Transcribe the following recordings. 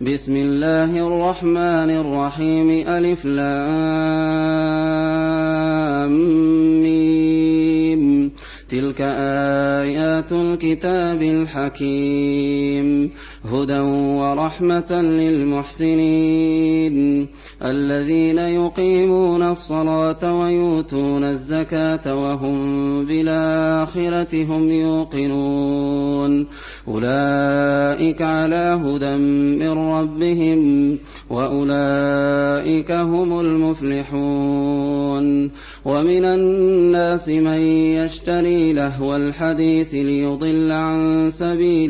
بسم الله الرحمن الرحيم ألف لام ميم تلك آيات الكتاب الحكيم هدى ورحمة للمحسنين الذين يقيمون الصلاة ويؤتون الزكاة وهم بالآخرة هم يوقنون أولئك على هدى من ربهم وأولئك هم المفلحون ومن الناس من يشتري لهو الحديث ليضل عن سبيل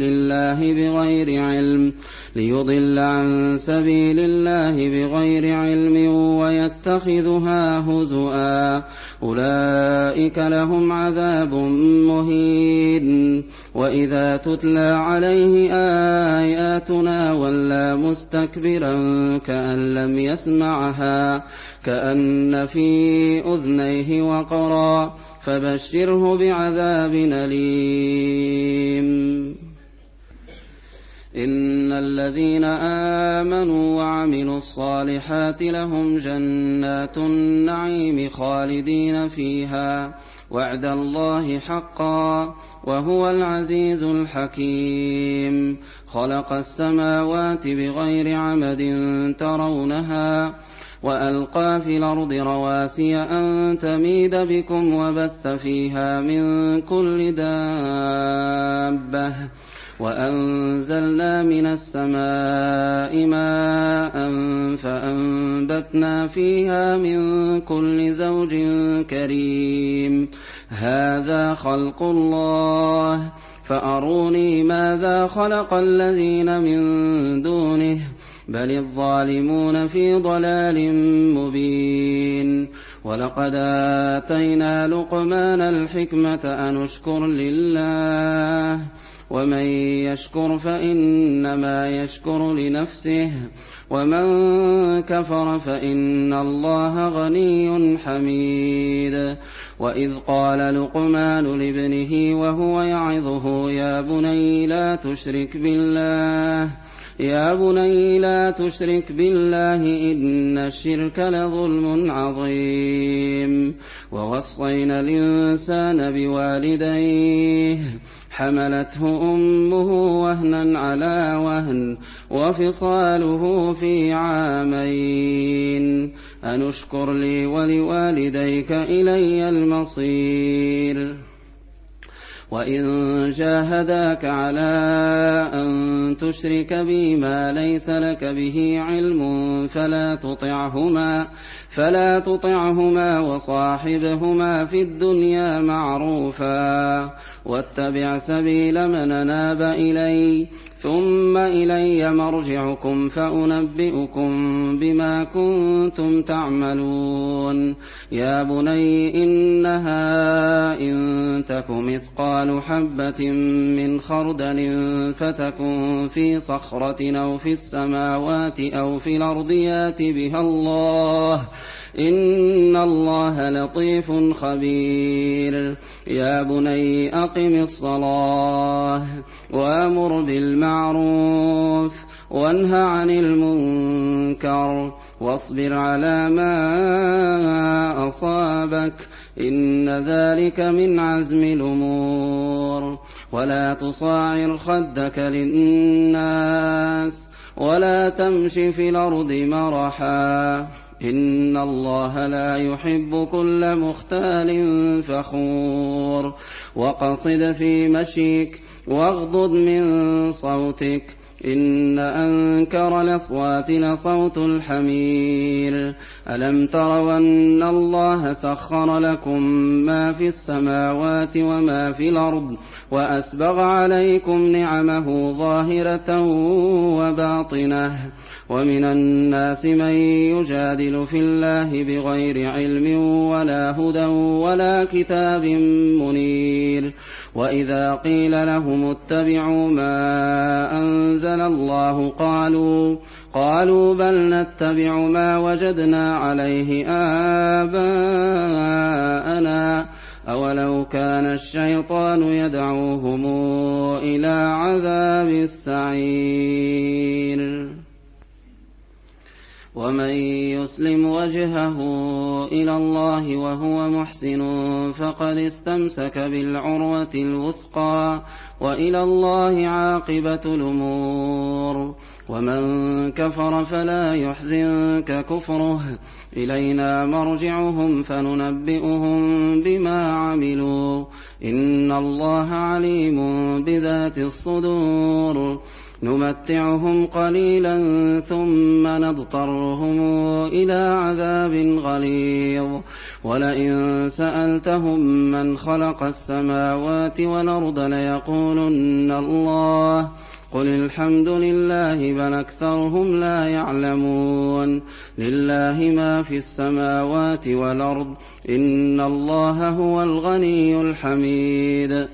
الله بغير علم ويتخذها هزؤا أولئك لهم عذاب مهين وإذا تتلى عليه آياتنا ولى مستكبرا كأن لم يسمعها كأن في أذنيه وقرا فبشره بعذاب أليم إن الذين آمنوا وعملوا الصالحات لهم جنات النعيم خالدين فيها وعد الله حقا وهو العزيز الحكيم خلق السماوات بغير عمد ترونها وألقى في الأرض رواسي أن تميد بكم وبث فيها من كل دابة وأنزلنا من السماء ماء فأنبتنا فيها من كل زوج كريم هذا خلق الله فأروني ماذا خلق الذين من دونه بل الظالمون في ضلال مبين ولقد آتينا لقمان الحكمة أن اشكر لله ومن يشكر فإنما يشكر لنفسه ومن كفر فإن الله غني حميد وإذ قال لقمان لابنه وهو يعظه يا بني لا تشرك بالله إن الشرك لظلم عظيم ووصينا الإنسان بوالديه حملته أمه وهنا على وهن وفصاله في عامين أن اشكر لي ولوالديك إلي المصير وإن جاهداك على أن تشرك بي ما ليس لك به علم فلا تطعهما وصاحبهما في الدنيا معروفا واتبع سبيل من أناب إلي ثم إلي مرجعكم فأنبئكم بما كنتم تعملون يا بني إنها إن تك مثقال حبة من خردل فتكن في صخرة أو في السماوات أو في الأرض يات بها الله إن الله لطيف خبير يا بني أقم الصلاة وأمر بالمعروف وانه عن المنكر واصبر على ما أصابك إن ذلك من عزم الأمور ولا تصاعر خدك للناس ولا تمش في الأرض مرحا إن الله لا يحب كل مختال فخور وقصد في مشيك واغضض من صوتك إن أنكر الأصوات لصوت الحمير ألم تروا أن الله سخر لكم ما في السماوات وما في الأرض وأسبغ عليكم نعمه ظاهرة وباطنة ومن الناس من يجادل في الله بغير علم ولا هدى ولا كتاب منير وإذا قيل لهم اتبعوا ما أنزل الله قالوا بل نتبع ما وجدنا عليه آباءنا أولو كان الشيطان يدعوهم إلى عذاب السعير ومن يسلم وجهه إلى الله وهو محسن فقد استمسك بالعروة الوثقى وإلى الله عاقبة الأمور. ومن كفر فلا يحزنك كفره إلينا مرجعهم فننبئهم بما عملوا إن الله عليم بذات الصدور. نمتعهم قليلا ثم نضطرهم إلى عذاب غليظ ولئن سألتهم من خلق السماوات والأرض ليقولن الله قل الحمد لله بل أكثرهم لا يعلمون. لله ما في السماوات والأرض إن الله هو الغني الحميد.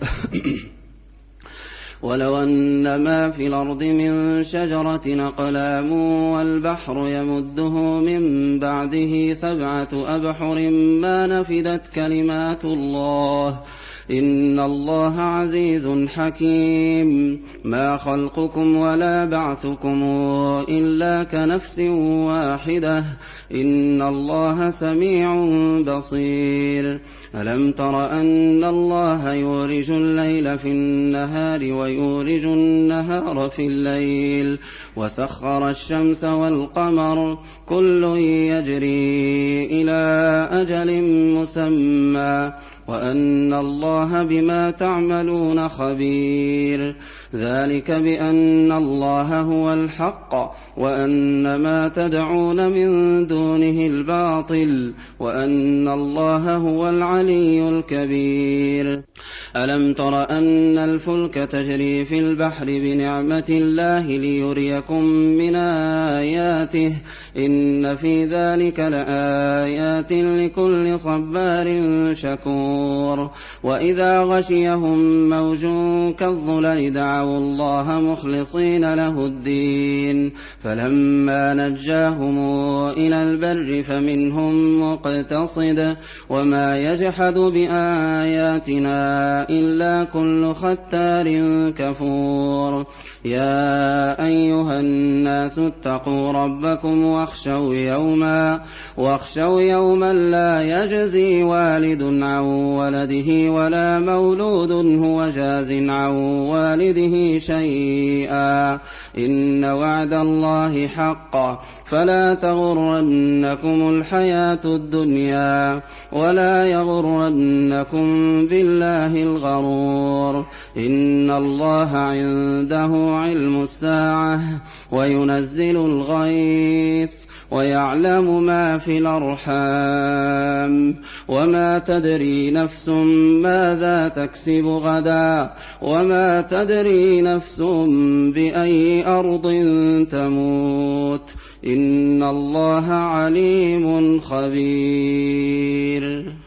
ولو أن ما في الأرض من شجرة أقلام والبحر يمده من بعده 7 أبحر ما نفدت كلمات الله إن الله عزيز حكيم. ما خلقكم ولا بعثكم إلا كنفس واحدة إن الله سميع بصير. ألم تر أن الله يولج الليل في النهار ويولج النهار في الليل وسخر الشمس والقمر كل يجري إلى أجل مسمى وأن الله بما تعملون خبير. ذلك بأن الله هو الحق وأن ما تدعون من دونه الباطل وأن الله هو العلي الكبير. ألم تر أن الفلك تجري في البحر بنعمة الله ليريكم من آياته إن في ذلك لآيات لكل صبار شكور. وإذا غشيهم موج كالظلل دعوا الله مخلصين له الدين فلما نجاهم إلى البر فمنهم مقتصد وما يجحد بآياتنا إلا كل ختار كفور. يا أيها الناس اتقوا ربكم واخشوا يوما لا يجزي والد عن ولده ولا مولود هو جاز عن والده شيئا إن وعد الله حق فلا تغرنكم الحياة الدنيا ولا يغرنكم بالله الغرور. إن الله عنده علم الساعة وينزل الغيث ويعلم ما في الأرحام وما تدري نفس ماذا تكسب غدا وما تدري نفس بأي أرض تموت إن الله عليم خبير.